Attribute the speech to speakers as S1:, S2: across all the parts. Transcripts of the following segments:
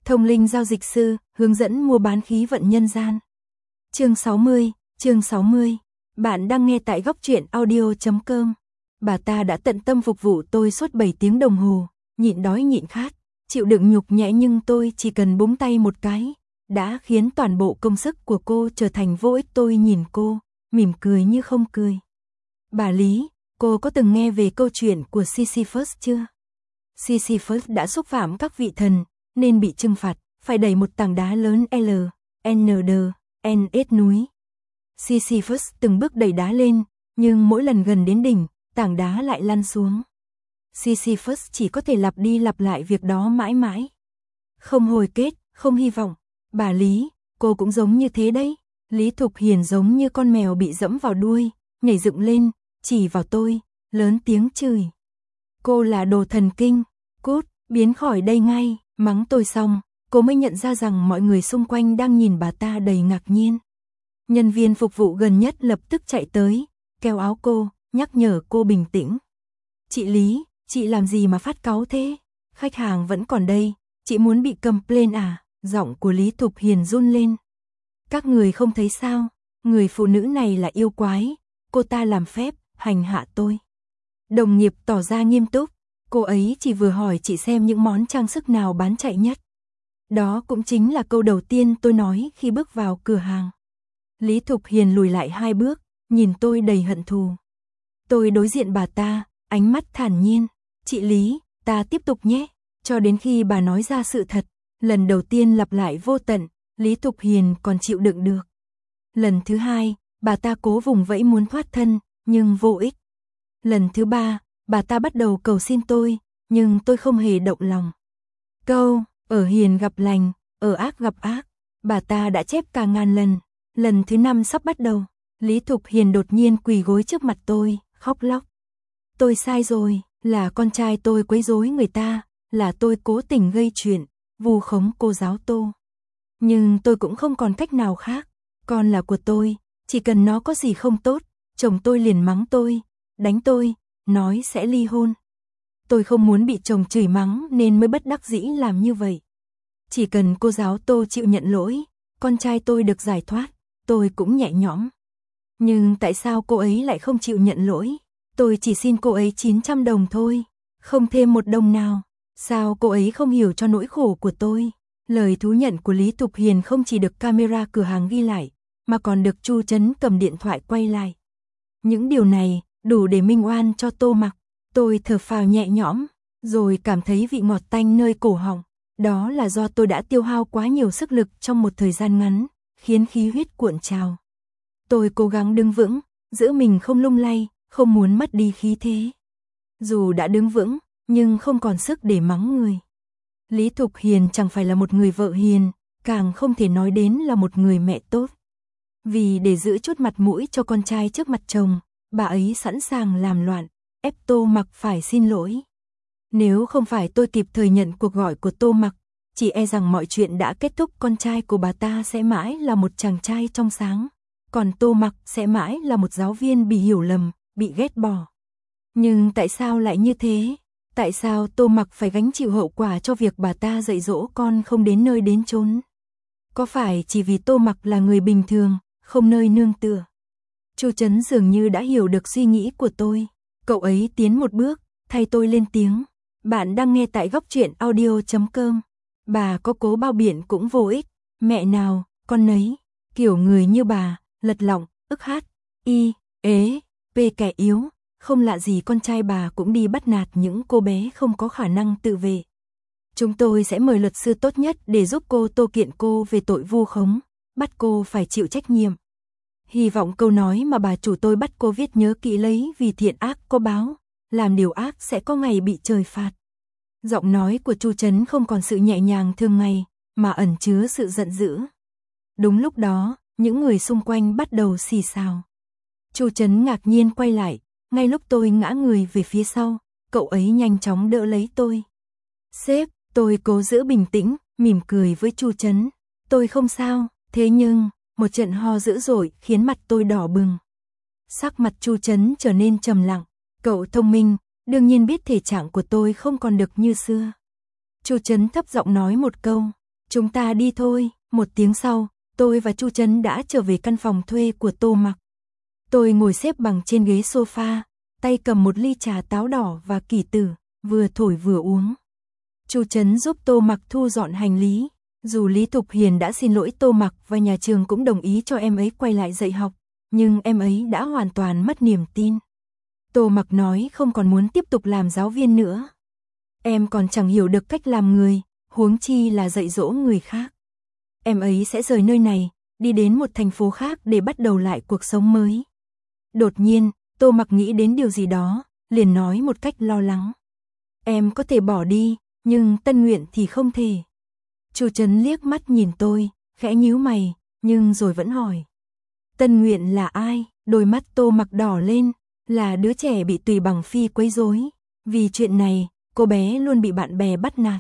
S1: Thông linh giao dịch sư, hướng dẫn mua bán khí vận nhân gian. Chương 60. Bạn đang nghe tại góc truyện audio.com. Bà ta đã tận tâm phục vụ tôi suốt 7 tiếng đồng hồ, nhịn đói nhịn khát, chịu đựng nhục nhã, nhưng tôi chỉ cần búng tay một cái, đã khiến toàn bộ công sức của cô trở thành vô ích. Tôi nhìn cô, mỉm cười như không cười. Bà Lý, cô có từng nghe về câu chuyện của Sisyphus chưa? Sisyphus đã xúc phạm các vị thần, nên bị trừng phạt, phải đẩy một tảng đá lớn NS núi. Sisyphus từng bước đẩy đá lên, nhưng mỗi lần gần đến đỉnh, tảng đá lại lăn xuống. Sisyphus chỉ có thể lặp đi lặp lại việc đó mãi mãi. Không hồi kết, không hy vọng. Bà Lý, cô cũng giống như thế đấy. Lý Thục Hiền giống như con mèo bị dẫm vào đuôi, nhảy dựng lên, chỉ vào tôi, lớn tiếng chửi. Cô là đồ thần kinh, cút, biến khỏi đây ngay. Mắng tôi xong, cô mới nhận ra rằng mọi người xung quanh đang nhìn bà ta đầy ngạc nhiên. Nhân viên phục vụ gần nhất lập tức chạy tới, kéo áo cô, nhắc nhở cô bình tĩnh. Chị Lý, chị làm gì mà phát cáu thế? Khách hàng vẫn còn đây, chị muốn bị complain à? Giọng của Lý Thục Hiền run lên. Các người không thấy sao? Người phụ nữ này là yêu quái, cô ta làm phép, hành hạ tôi. Đồng nghiệp tỏ ra nghiêm túc, cô ấy chỉ vừa hỏi chị xem những món trang sức nào bán chạy nhất. Đó cũng chính là câu đầu tiên tôi nói khi bước vào cửa hàng. Lý Thục Hiền lùi lại 2 bước, nhìn tôi đầy hận thù. Tôi đối diện bà ta, ánh mắt thản nhiên. Chị Lý, ta tiếp tục nhé. Cho đến khi bà nói ra sự thật, lần đầu tiên lặp lại vô tận, Lý Thục Hiền còn chịu đựng được. Lần thứ 2, bà ta cố vùng vẫy muốn thoát thân, nhưng vô ích. Lần thứ 3, bà ta bắt đầu cầu xin tôi, nhưng tôi không hề động lòng. Câu, ở hiền gặp lành, ở ác gặp ác, bà ta đã chép cả ngàn lần. Lần thứ 5 sắp bắt đầu, Lý Thục Hiền đột nhiên quỳ gối trước mặt tôi, khóc lóc. Tôi sai rồi, là con trai tôi quấy rối người ta, là tôi cố tình gây chuyện, vu khống cô giáo Tô. Nhưng tôi cũng không còn cách nào khác, con là của tôi, chỉ cần nó có gì không tốt, chồng tôi liền mắng tôi, đánh tôi, nói sẽ ly hôn. Tôi không muốn bị chồng chửi mắng nên mới bất đắc dĩ làm như vậy. Chỉ cần cô giáo Tô chịu nhận lỗi, con trai tôi được giải thoát, tôi cũng nhẹ nhõm. Nhưng tại sao cô ấy lại không chịu nhận lỗi? Tôi chỉ xin cô ấy 900 đồng thôi, không thêm một đồng nào. Sao cô ấy không hiểu cho nỗi khổ của tôi? Lời thú nhận của Lý Thục Hiền không chỉ được camera cửa hàng ghi lại, mà còn được Chu Trấn cầm điện thoại quay lại. Những điều này đủ để minh oan cho Tô Mặc. Tôi thở phào nhẹ nhõm, rồi cảm thấy vị ngọt tanh nơi cổ họng. Đó là do tôi đã tiêu hao quá nhiều sức lực trong một thời gian ngắn, khiến khí huyết cuộn trào. Tôi cố gắng đứng vững, giữ mình không lung lay, không muốn mất đi khí thế. Dù đã đứng vững, nhưng không còn sức để mắng người. Lý Thục Hiền chẳng phải là một người vợ hiền, càng không thể nói đến là một người mẹ tốt. Vì để giữ chút mặt mũi cho con trai trước mặt chồng, bà ấy sẵn sàng làm loạn, ép Tô Mặc phải xin lỗi. Nếu không phải tôi kịp thời nhận cuộc gọi của Tô Mặc, chỉ e rằng mọi chuyện đã kết thúc. Con trai của bà ta sẽ mãi là một chàng trai trong sáng, còn Tô Mặc sẽ mãi là một giáo viên bị hiểu lầm, bị ghét bỏ. Nhưng tại sao lại như thế? Tại sao Tô Mặc phải gánh chịu hậu quả cho việc bà ta dạy dỗ con không đến nơi đến chốn? Có phải chỉ vì Tô Mặc là người bình thường, không nơi nương tựa? Chu Trấn dường như đã hiểu được suy nghĩ của tôi. Cậu ấy tiến một bước, thay tôi lên tiếng. Bạn đang nghe tại góc truyện audio.com. Bà có cố bao biện cũng vô ích. Mẹ nào, con nấy. Kiểu người như bà, lật lọng, ức hát, y, ế, p kẻ yếu. Không lạ gì con trai bà cũng đi bắt nạt những cô bé không có khả năng tự vệ. Chúng tôi sẽ mời luật sư tốt nhất để giúp cô Tô kiện cô về tội vu khống, bắt cô phải chịu trách nhiệm. Hy vọng câu nói mà bà chủ tôi bắt cô viết nhớ kỹ lấy, vì thiện ác có báo, làm điều ác sẽ có ngày bị trời phạt. Giọng nói của Chu Trấn không còn sự nhẹ nhàng thường ngày, mà ẩn chứa sự giận dữ. Đúng lúc đó, những người xung quanh bắt đầu xì xào. Chu Trấn ngạc nhiên quay lại, ngay lúc tôi ngã người về phía sau, cậu ấy nhanh chóng đỡ lấy tôi. Sếp, tôi cố giữ bình tĩnh, mỉm cười với Chu Trấn. Tôi không sao, thế nhưng một trận ho dữ dội khiến mặt tôi đỏ bừng. Sắc mặt Chu Trấn trở nên trầm lặng. Cậu thông minh, đương nhiên biết thể trạng của tôi không còn được như xưa. Chu Trấn thấp giọng nói một câu. Chúng ta đi thôi. Một tiếng sau, tôi và Chu Trấn đã trở về căn phòng thuê của Tô Mặc. Tôi ngồi xếp bằng trên ghế sofa, tay cầm một ly trà táo đỏ và kỷ tử, vừa thổi vừa uống. Chu Trấn giúp Tô Mặc thu dọn hành lý. Dù Lý Thục Hiền đã xin lỗi Tô Mặc và nhà trường cũng đồng ý cho em ấy quay lại dạy học, nhưng em ấy đã hoàn toàn mất niềm tin. Tô Mặc nói không còn muốn tiếp tục làm giáo viên nữa. Em còn chẳng hiểu được cách làm người, huống chi là dạy dỗ người khác. Em ấy sẽ rời nơi này, đi đến một thành phố khác để bắt đầu lại cuộc sống mới. Đột nhiên, Tô Mặc nghĩ đến điều gì đó, liền nói một cách lo lắng. Em có thể bỏ đi, nhưng Tân Nguyện thì không thể. Chu Trấn liếc mắt nhìn tôi, khẽ nhíu mày, nhưng rồi vẫn hỏi. Tân Nguyện là ai? Đôi mắt Tô Mặc đỏ lên, là đứa trẻ bị Tùy Bằng Phi quấy rối. Vì chuyện này, cô bé luôn bị bạn bè bắt nạt.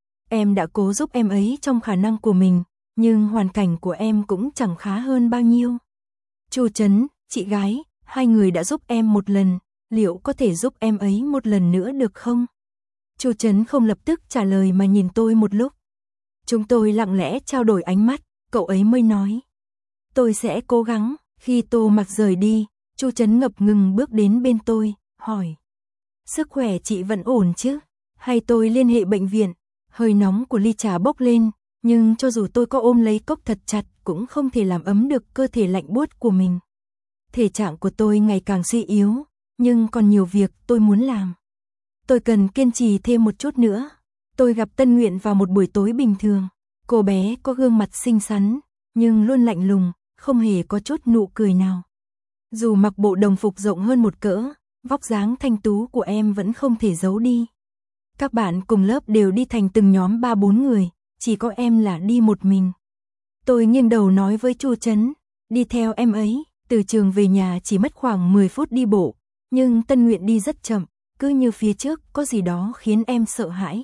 S1: Em đã cố giúp em ấy trong khả năng của mình, nhưng hoàn cảnh của em cũng chẳng khá hơn bao nhiêu. Chu Trấn, chị gái, hai người đã giúp em một lần, liệu có thể giúp em ấy một lần nữa được không? Chu Trấn không lập tức trả lời mà nhìn tôi một lúc. Chúng tôi lặng lẽ trao đổi ánh mắt, cậu ấy mới nói. Tôi sẽ cố gắng. Khi Tô Mặc rời đi, Chu Trấn ngập ngừng bước đến bên tôi, hỏi. Sức khỏe chị vẫn ổn chứ? Hay tôi liên hệ bệnh viện? Hơi nóng của ly trà bốc lên, nhưng cho dù tôi có ôm lấy cốc thật chặt cũng không thể làm ấm được cơ thể lạnh buốt của mình. Thể trạng của tôi ngày càng suy yếu, nhưng còn nhiều việc tôi muốn làm. Tôi cần kiên trì thêm một chút nữa. Tôi gặp Tân Nguyện vào một buổi tối bình thường. Cô bé có gương mặt xinh xắn, nhưng luôn lạnh lùng, không hề có chút nụ cười nào. Dù mặc bộ đồng phục rộng hơn một cỡ, vóc dáng thanh tú của em vẫn không thể giấu đi. Các bạn cùng lớp đều đi thành từng nhóm 3-4 người, chỉ có em là đi một mình. Tôi nghiêng đầu nói với Chu Trấn, đi theo em ấy, từ trường về nhà chỉ mất khoảng 10 phút đi bộ, nhưng Tân Nguyện đi rất chậm, cứ như phía trước có gì đó khiến em sợ hãi.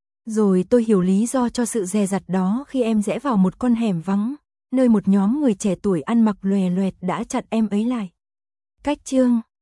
S1: Rồi tôi hiểu lý do cho sự dè dặt đó khi em rẽ vào một con hẻm vắng, nơi một nhóm người trẻ tuổi ăn mặc lòe loẹt đã chặn em ấy lại. Cách chương